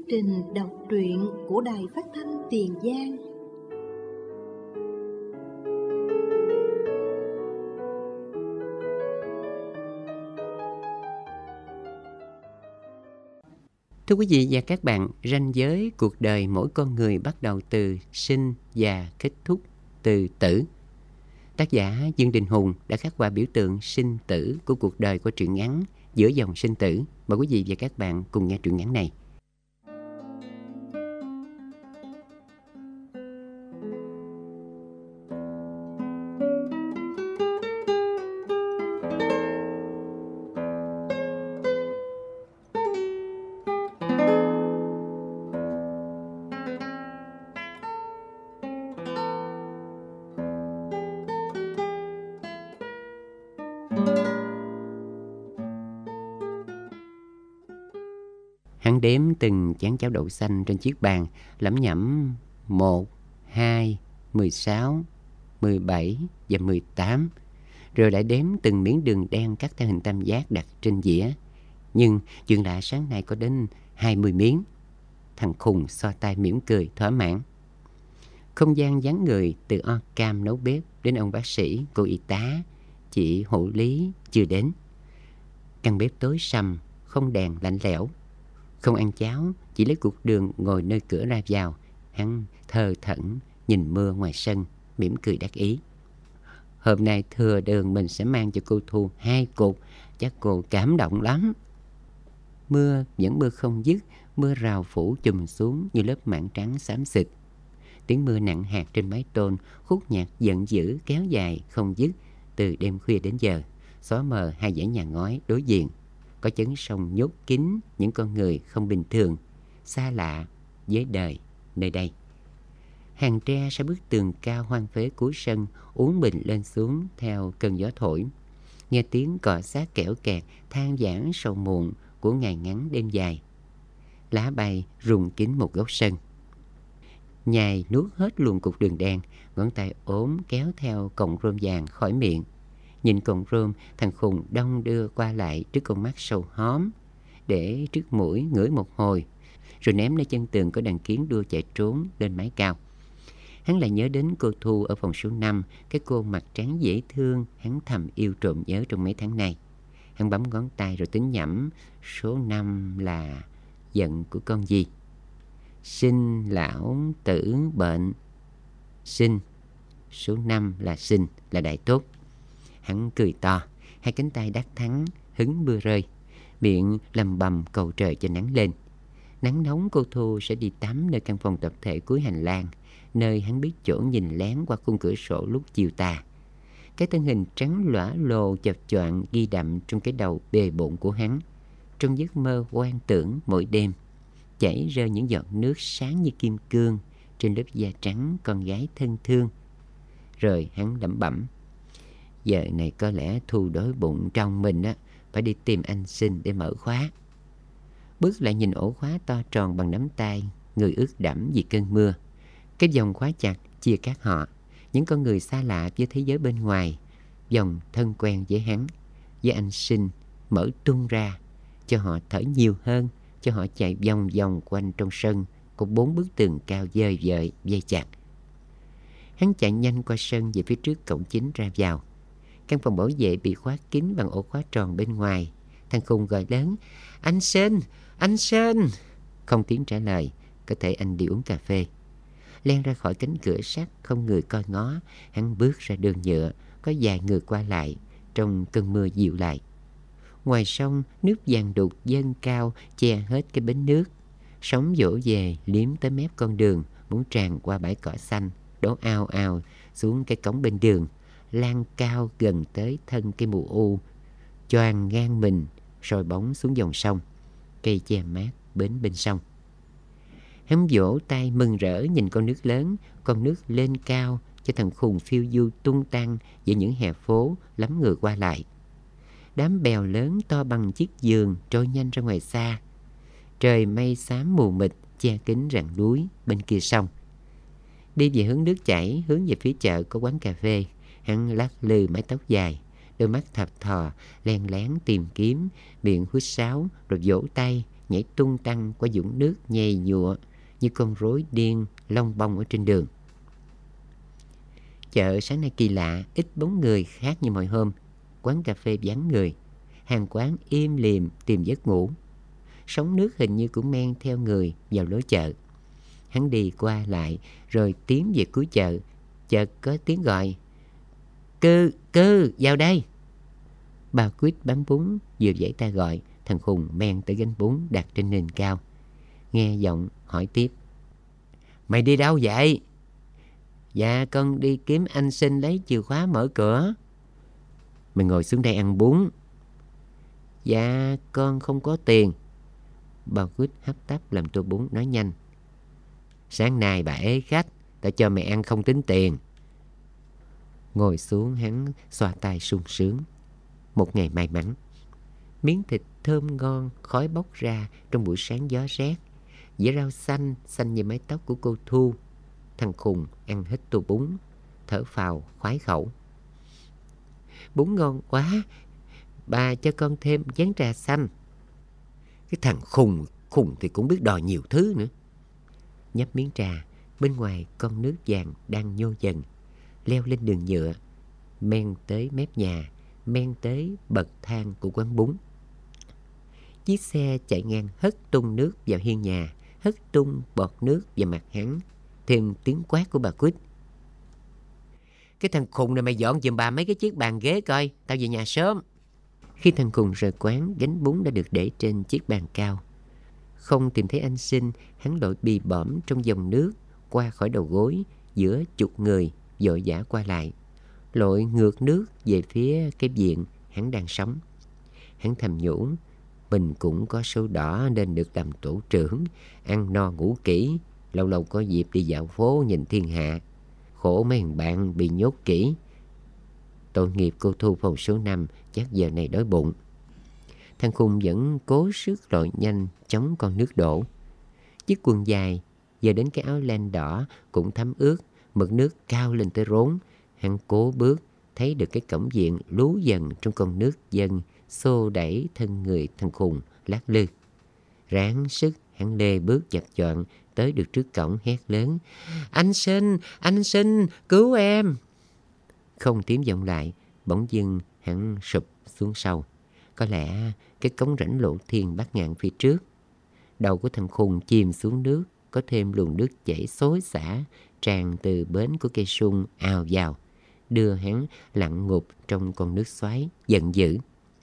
trình đọc truyện của Đài Phát thanh Tiền Giang. Thưa quý vị và các bạn, ranh giới cuộc đời mỗi con người bắt đầu từ sinh và kết thúc từ tử. Tác giả Dương Đình Hùng đã khắc họa biểu tượng sinh tử của cuộc đời của truyện ngắn Giữa dòng sinh tử. Mời quý vị và các bạn cùng nghe truyện ngắn này. Hắn đếm từng chén cháo đậu xanh trên chiếc bàn, lẩm nhẩm 1, 2, 16, 17 và 18. Rồi lại đếm từng miếng đường đen cắt theo hình tam giác đặt trên dĩa. Nhưng chuyện lạ sáng nay có đến 20 miếng. Thằng khùng xoa tay mỉm cười thỏa mãn. Không gian vắng người, từ o cam nấu bếp đến ông bác sĩ, cô y tá, chị hộ lý chưa đến. Căn bếp tối sầm, không đèn, lạnh lẽo. Không ăn cháo, chỉ lấy cục đường ngồi nơi cửa ra vào. Hắn thờ thẫn nhìn mưa ngoài sân, mỉm cười đắc ý. Hôm nay thừa đường mình sẽ mang cho cô Thu 2 cục, chắc cô cảm động lắm. Mưa vẫn mưa không dứt, mưa rào phủ chùm xuống như lớp mảng trắng xám xịt. Tiếng mưa nặng hạt trên mái tôn, khúc nhạc giận dữ kéo dài không dứt từ đêm khuya đến giờ, xóa mờ hai dãy nhà ngói đối diện. Có chấn sông nhốt kín những con người không bình thường, xa lạ với đời nơi đây. Hàng tre sau bức tường cao hoang phế cuối sân uốn mình lên xuống theo cơn gió thổi. Nghe tiếng cọ sát kẽo kẹt than vãn sầu muộn của ngày ngắn đêm dài. Lá bay rung kín một góc sân. Nhài nuốt hết luôn cục đường đen, ngón tay ốm kéo theo cọng rơm vàng khỏi miệng. Nhìn cọng rơm, thằng khùng đong đưa qua lại trước con mắt sâu hóm, để trước mũi ngửi một hồi, rồi ném lên chân tường có đàn kiến đua chạy trốn lên mái cao. Hắn lại nhớ đến cô Thu ở phòng số 5, cái cô mặt trắng dễ thương hắn thầm yêu trộm nhớ trong mấy tháng này. Hắn bấm ngón tay rồi tính nhẩm số 5 là giận của con gì. Sinh, lão, tử, bệnh. Sinh. Số 5 là sinh, là đại tốt. Hắn cười to, hai cánh tay đắc thắng, hứng mưa rơi. Miệng lầm bầm cầu trời cho nắng lên. Nắng nóng cô Thu sẽ đi tắm nơi căn phòng tập thể cuối hành lang, nơi hắn biết chỗ nhìn lén qua khung cửa sổ lúc chiều tà. Cái thân hình trắng lõa lồ chập choạng ghi đậm trong cái đầu bề bộn của hắn. Trong giấc mơ oan tưởng mỗi đêm, chảy rơi những giọt nước sáng như kim cương trên lớp da trắng con gái thân thương. Rồi hắn lẩm bẩm, giờ này có lẽ Thu đói bụng trong mình á, phải đi tìm anh Sinh để mở khóa. Bước lại nhìn ổ khóa to tròn bằng nắm tay, người ướt đẫm vì cơn mưa. Cái vòng khóa chặt chia cắt họ, những con người xa lạ với thế giới bên ngoài. Vòng thân quen với hắn, với anh Sinh, mở tung ra, cho họ thở nhiều hơn, cho họ chạy vòng vòng quanh trong sân, có 4 bức tường cao dời dời dây chặt. Hắn chạy nhanh qua sân về phía trước cổng chính ra vào. Căn phòng bảo vệ bị khóa kín bằng ổ khóa tròn bên ngoài. Thằng khùng gọi lớn, anh Sinh, anh Sinh. Không tiếng trả lời, có thể anh đi uống cà phê. Len ra khỏi cánh cửa sắt không người coi ngó, hắn bước ra đường nhựa, có vài người qua lại, trong cơn mưa dịu lại. Ngoài sông, nước vàng đục dâng cao che hết cái bến nước. Sóng vỗ về liếm tới mép con đường, muốn tràn qua bãi cỏ xanh, đổ ào ào xuống cái cống bên đường, lan cao gần tới thân cây mù u, choàng ngang mình soi bóng xuống dòng sông. Cây che mát bến bên sông. Hắn vỗ tay mừng rỡ nhìn con nước lớn, con nước lên cao cho thằng khùng phiêu du tung tăng giữa những hè phố lắm người qua lại. Đám bèo lớn to bằng chiếc giường trôi nhanh ra ngoài xa. Trời mây xám mù mịt che kín rặng núi bên kia sông. Đi về hướng nước chảy, hướng về phía chợ có quán cà phê, hắn lắc lư mái tóc dài, đôi mắt thập thò len lén tìm kiếm, miệng huýt sáo rồi vỗ tay nhảy tung tăng qua vũng nước nhầy nhụa như con rối điên lông bông ở trên đường. Chợ sáng nay kỳ lạ, ít bóng người khác như mọi hôm. Quán cà phê vắng người, hàng quán im lìm tìm giấc ngủ. Sóng nước hình như cũng men theo người vào lối chợ. Hắn đi qua lại rồi tiến về cuối chợ. Chợt có tiếng gọi: Cư, vào đây. Bà Quýt bán bún vừa giãy tay gọi, thằng khùng men tới gánh bún đặt trên nền cao. Nghe giọng hỏi tiếp: Mày đi đâu vậy? Dạ con đi kiếm anh Sinh lấy chìa khóa mở cửa. Mày ngồi xuống đây ăn bún. Dạ con không có tiền. Bà Quýt hấp tấp làm tô bún nói nhanh: Sáng nay bà ế khách, tao cho mày ăn không tính tiền. Ngồi xuống hắn xoa tay sung sướng. Một ngày may mắn. Miếng thịt thơm ngon, khói bốc ra trong buổi sáng gió rét. Dĩa rau xanh, xanh như mái tóc của cô Thu. Thằng khùng ăn hết tô bún, thở phào khoái khẩu. Bún ngon quá, bà cho con thêm chén trà xanh. Cái thằng khùng thì cũng biết đòi nhiều thứ nữa. Nhấp miếng trà, bên ngoài con nước vàng đang nhô dần, leo lên đường nhựa, men tới mép nhà, men tới bậc thang của quán bún. Chiếc xe chạy ngang hất tung nước vào hiên nhà, hất tung bọt nước vào mặt hắn, thêm tiếng quát của bà Quýt: Cái thằng khùng này mày dọn giùm bà mấy cái chiếc bàn ghế coi, tao về nhà sớm. Khi thằng khùng rời quán, gánh bún đã được để trên chiếc bàn cao. Không tìm thấy anh Sinh, hắn lội bì bõm trong dòng nước, qua khỏi đầu gối, giữa chục người vội vã qua lại, lội ngược nước về phía cái viện hắn đang sống. Hắn thầm nhủ, mình cũng có số đỏ nên được làm tổ trưởng, ăn no ngủ kỹ, lâu lâu có dịp đi dạo phố nhìn thiên hạ. Khổ mấy thằng bạn bị nhốt kỹ. Tội nghiệp cô Thu phòng số 5 chắc giờ này đói bụng. Thằng khùng vẫn cố sức lội nhanh chống con nước đổ. Chiếc quần dài giờ đến cái áo len đỏ cũng thấm ướt, mực nước cao lên tới rốn. Hắn cố bước, thấy được cái cổng viện lú dần trong con nước dâng xô đẩy thân người thằng khùng lắc lư. Ráng sức hắn lê bước chập choạng tới được trước cổng, hét lớn: Anh Sinh, cứu em! Không tiếng vọng lại, bỗng dưng hắn sụp xuống sâu. Có lẽ cái cống rãnh lộ thiên bát ngàn phía trước. Đầu của thằng khùng chìm xuống nước, có thêm luồng nước chảy xối xả tràn từ bến của cây sung ào vào, đưa hắn lặn ngụp trong con nước xoáy giận dữ.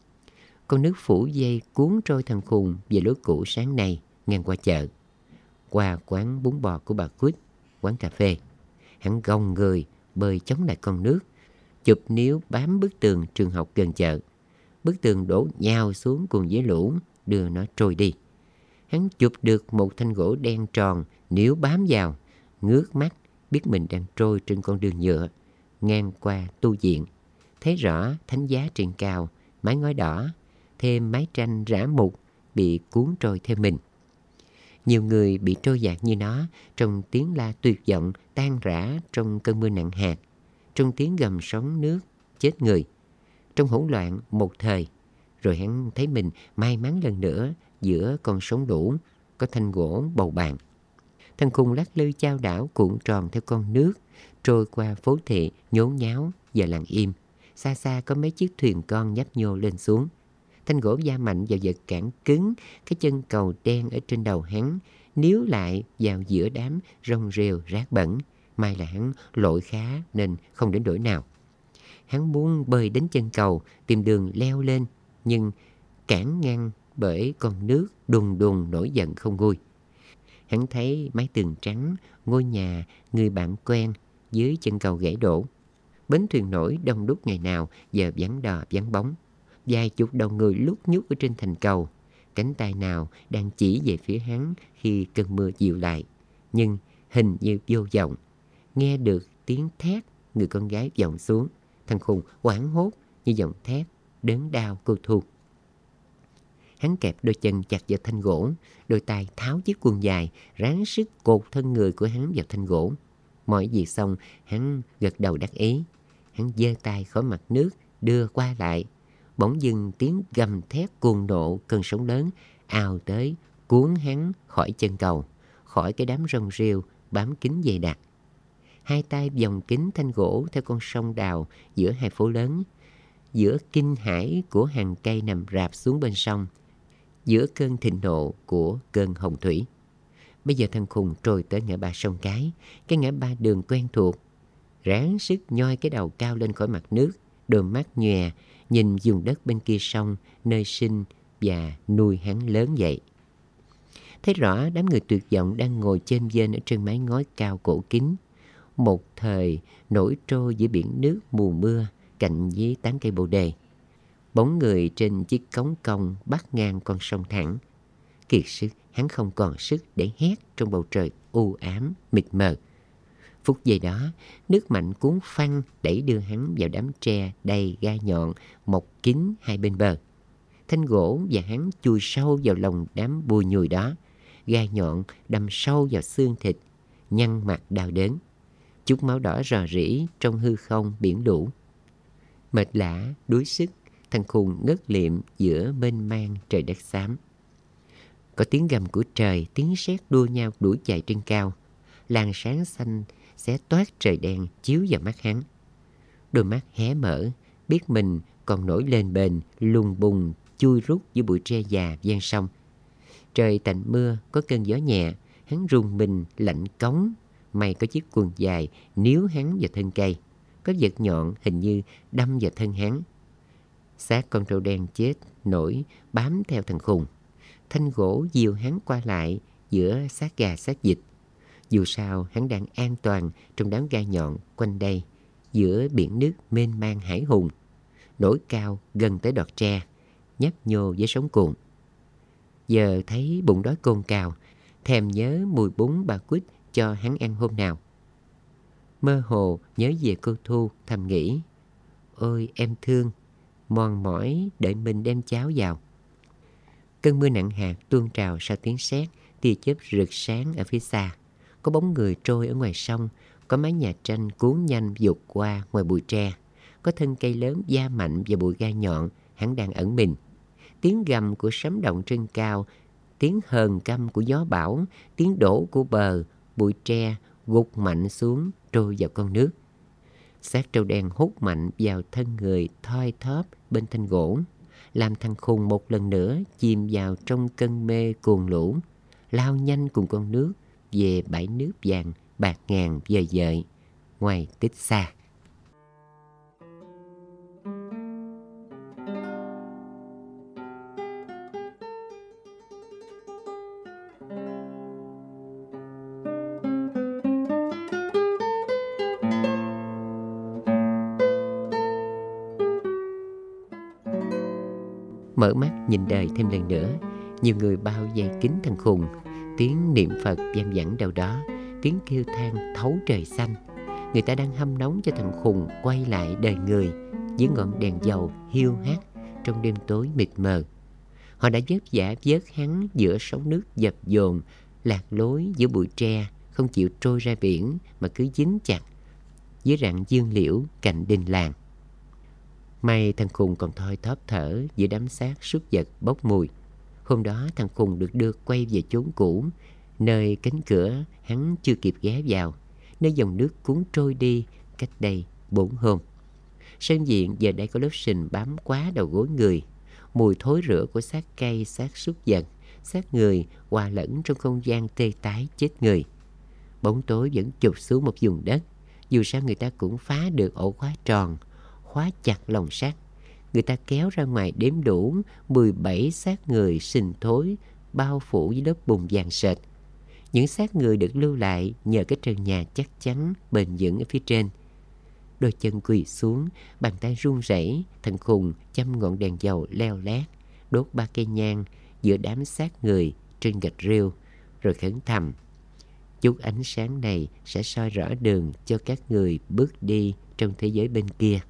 Con nước phủ dây cuốn trôi thằng khùng về lối cũ sáng nay, ngang qua chợ, qua quán bún bò của bà Quýt, quán cà phê. Hắn gồng người bơi chống lại con nước, chụp níu bám bức tường trường học gần chợ. Bức tường đổ nhào xuống cùng với lũ, đưa nó trôi đi. Hắn chụp được một thanh gỗ đen tròn, níu bám vào, ngước mắt biết mình đang trôi trên con đường nhựa ngang qua tu viện. Thấy rõ thánh giá trên cao, mái ngói đỏ, thêm mái tranh rã mục bị cuốn trôi theo mình. Nhiều người bị trôi dạt như nó, trong tiếng la tuyệt vọng tan rã trong cơn mưa nặng hạt, trong tiếng gầm sóng nước chết người. Trong hỗn loạn một thời, rồi hắn thấy mình may mắn lần nữa giữa con sóng lũ, có thanh gỗ bầu bàn. Thằng khùng lắc lư chao đảo cuộn tròn theo con nước, trôi qua phố thị nhốn nháo và lặng im. Xa xa có mấy chiếc thuyền con nhấp nhô lên xuống. Thanh gỗ va mạnh vào vật cản cứng cái chân cầu đen ở trên đầu hắn, níu lại vào giữa đám rong rêu rác bẩn. May là hắn lội khá nên không đến nỗi nào. Hắn muốn bơi đến chân cầu, tìm đường leo lên, nhưng cản ngăn bởi con nước đùng đùng nổi giận không nguôi. Hắn thấy mái tường trắng, ngôi nhà, người bạn quen dưới chân cầu gãy đổ. Bến thuyền nổi đông đúc ngày nào giờ vắng đò vắng bóng. Vài chục đầu người lúc nhúc ở trên thành cầu. Cánh tay nào đang chỉ về phía hắn khi cơn mưa dịu lại, nhưng hình như vô vọng. Nghe được tiếng thét người con gái vọng xuống. Thằng khùng hoảng hốt như giọng thét đớn đau cô Thu. Hắn kẹp đôi chân chặt vào thanh gỗ, đôi tay tháo chiếc quần dài, ráng sức cột thân người của hắn vào thanh gỗ. Mọi việc xong, hắn gật đầu đắc ý. Hắn giơ tay khỏi mặt nước, đưa qua lại. Bỗng dưng tiếng gầm thét cuồng nộ cơn sóng lớn ào tới cuốn hắn khỏi chân cầu, khỏi cái đám rong rêu bám kín dày đặc. Hai tay vòng kính thanh gỗ theo con sông đào giữa hai phố lớn, giữa kinh hãi của hàng cây nằm rạp xuống bên sông, giữa cơn thịnh nộ của cơn hồng thủy. Bây giờ thằng khùng trôi tới ngã ba sông cái ngã ba đường quen thuộc, ráng sức nhoi cái đầu cao lên khỏi mặt nước, đôi mắt nhòe nhìn vùng đất bên kia sông nơi sinh và nuôi hắn lớn dậy. Thấy rõ đám người tuyệt vọng đang ngồi chênh vênh ở trên mái ngói cao cổ kính, một thời nổi trôi giữa biển nước mùa mưa cạnh với tán cây bồ đề. Bóng người trên chiếc cống cong bắt ngang con sông thẳng. Kiệt sức, hắn không còn sức để hét trong bầu trời u ám mịt mờ. Phút giây đó, nước mạnh cuốn phăng đẩy đưa hắn vào đám tre đầy gai nhọn mọc kín hai bên bờ. Thanh gỗ và hắn chui sâu vào lòng đám bùi nhùi đó. Gai nhọn đâm sâu vào xương thịt, nhăn mặt đau đớn. Chút máu đỏ rò rỉ trong hư không biển lũ. Mệt lả, đuối sức, thằng khùng ngất liệm giữa mênh mang trời đất xám. Có tiếng gầm của trời, tiếng sét đua nhau đuổi chạy trên cao. Làn sáng xanh xé toát trời đen chiếu vào mắt hắn. Đôi mắt hé mở, biết mình còn nổi lên bền, lùng bùng, chui rút giữa bụi tre già ven sông. Trời tạnh mưa, có cơn gió nhẹ, hắn rùng mình lạnh cống. May có chiếc quần dài níu hắn vào thân cây. Có vật nhọn hình như đâm vào thân hắn. Xác con trâu đen chết nổi bám theo thằng khùng. Thanh gỗ dìu hắn qua lại giữa xác gà xác vịt. Dù sao hắn đang an toàn trong đám gai nhọn quanh đây, giữa biển nước mênh mang hải hùng, nổi cao gần tới đọt tre, nhấp nhô với sóng cuộn. Giờ thấy bụng đói cồn cào, thèm nhớ mùi bún bà Quýt cho hắn ăn hôm nào. Mơ hồ nhớ về cô Thu, thầm nghĩ: ôi em thương, mòn mỏi đợi mình đem cháo vào. Cơn mưa nặng hạt tuôn trào sau tiếng sét, tia chớp rực sáng ở phía xa. Có bóng người trôi ở ngoài sông, có mái nhà tranh cuốn nhanh vụt qua ngoài bụi tre, có thân cây lớn da mạnh và bụi gai nhọn, hắn đang ẩn mình. Tiếng gầm của sấm động trên cao, tiếng hờn căm của gió bão, tiếng đổ của bờ, bụi tre gục mạnh xuống trôi vào con nước. Xác trâu đen hút mạnh vào thân người thoi thóp bên thanh gỗ, làm thằng khùng một lần nữa chìm vào trong cơn mê cuồng lũ, lao nhanh cùng con nước về bãi nước vàng bạc ngàn vời vợi ngoài tích xa. Mở mắt nhìn đời thêm lần nữa, nhiều người bao vây kín thằng khùng. Tiếng niệm Phật vang vẳng đâu đó, tiếng kêu than thấu trời xanh. Người ta đang hâm nóng cho thằng khùng quay lại đời người dưới ngọn đèn dầu hiu hắt trong đêm tối mịt mờ. Họ đã vất vả vớt hắn giữa sóng nước dập dồn, lạc lối giữa bụi tre, không chịu trôi ra biển mà cứ dính chặt dưới rặng dương liễu cạnh đình làng. May thằng khùng còn thoi thóp thở giữa đám xác súc vật bốc mùi. Hôm đó thằng khùng được đưa quay về chốn cũ, nơi cánh cửa hắn chưa kịp ghé vào, nơi dòng nước cuốn trôi đi cách đây 4 hôm. Sân viện giờ đây có lớp sình bám quá đầu gối người. Mùi thối rữa của xác cây, xác súc vật, xác người hòa lẫn trong không gian tê tái chết người. Bóng tối vẫn chụp xuống một vùng đất. Dù sao người ta cũng phá được ổ khóa tròn, khóa chặt lồng sắt. Người ta kéo ra ngoài đếm đủ 17 xác người sình thối bao phủ với lớp bùn vàng sệt. Những xác người được lưu lại nhờ cái trần nhà chắc chắn bền vững ở phía trên. Đôi chân quỳ xuống, bàn tay run rẩy, thằng khùng châm ngọn đèn dầu leo lét, đốt 3 cây nhang giữa đám xác người trên gạch rêu, rồi khấn thầm: chút ánh sáng này sẽ soi rõ đường cho các người bước đi trong thế giới bên kia.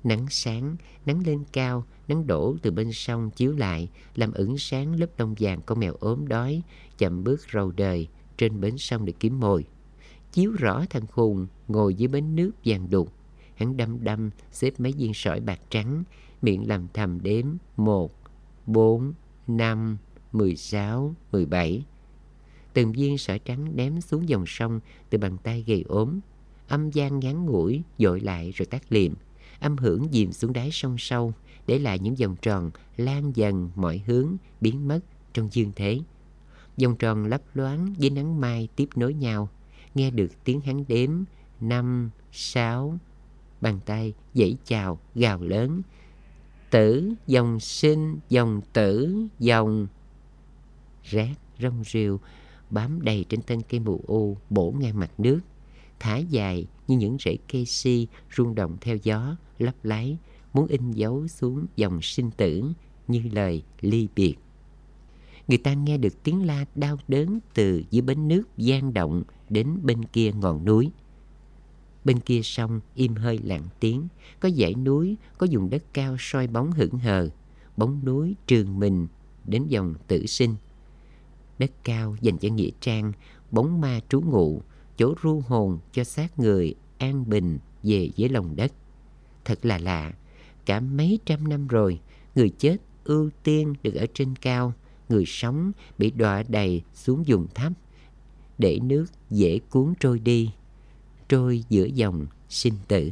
Nắng sáng, nắng lên cao, nắng đổ từ bên sông chiếu lại, làm ửng sáng lớp lông vàng con mèo ốm đói, chậm bước rầu đời trên bến sông để kiếm mồi. Chiếu rõ thằng khùng ngồi dưới bến nước vàng đục. Hắn đăm đăm xếp mấy viên sỏi bạc trắng, miệng làm thầm đếm 1, 4, 5, 16, 17. Từng viên sỏi trắng ném xuống dòng sông từ bàn tay gầy ốm. Âm gian ngắn ngủi dội lại rồi tắt liệm. Âm hưởng dìm xuống đáy sông sâu, để lại những vòng tròn lan dần mọi hướng, biến mất trong dương thế. Vòng tròn lấp loáng với nắng mai tiếp nối nhau. Nghe được tiếng hắn đếm 5, 6. Bàn tay giãy chào gào lớn: tử, dòng sinh, dòng tử, dòng. Rác rong rêu bám đầy trên thân cây mù u bổ ngang mặt nước, thả dài như những rễ cây si rung động theo gió lấp láy, muốn in dấu xuống dòng sinh tử như lời ly biệt. Người ta nghe được tiếng la đau đớn từ dưới bến nước vang động đến bên kia ngọn núi. Bên kia sông im hơi lặng tiếng, có dãy núi, có vùng đất cao soi bóng hững hờ, bóng núi trường mình đến dòng tử sinh. Đất cao dành cho nghĩa trang, bóng ma trú ngụ, chỗ ru hồn cho xác người an bình về với lòng đất. Thật là lạ, cả mấy trăm năm rồi, người chết ưu tiên được ở trên cao, người sống bị đọa đầy xuống vùng thấp, để nước dễ cuốn trôi đi, trôi giữa dòng sinh tử.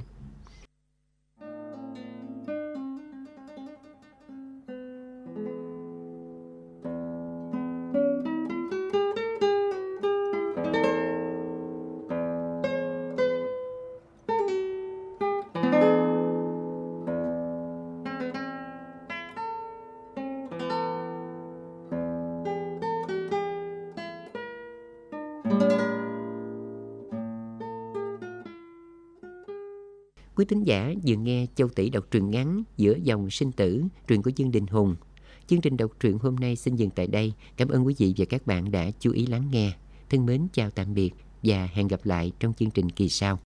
Quý thính giả vừa nghe Châu Tỷ đọc truyện ngắn Giữa dòng sinh tử, truyện của Dương Đình Hùng. Chương trình đọc truyện hôm nay xin dừng tại đây. Cảm ơn quý vị và các bạn đã chú ý lắng nghe. Thân mến chào tạm biệt và hẹn gặp lại trong chương trình kỳ sau.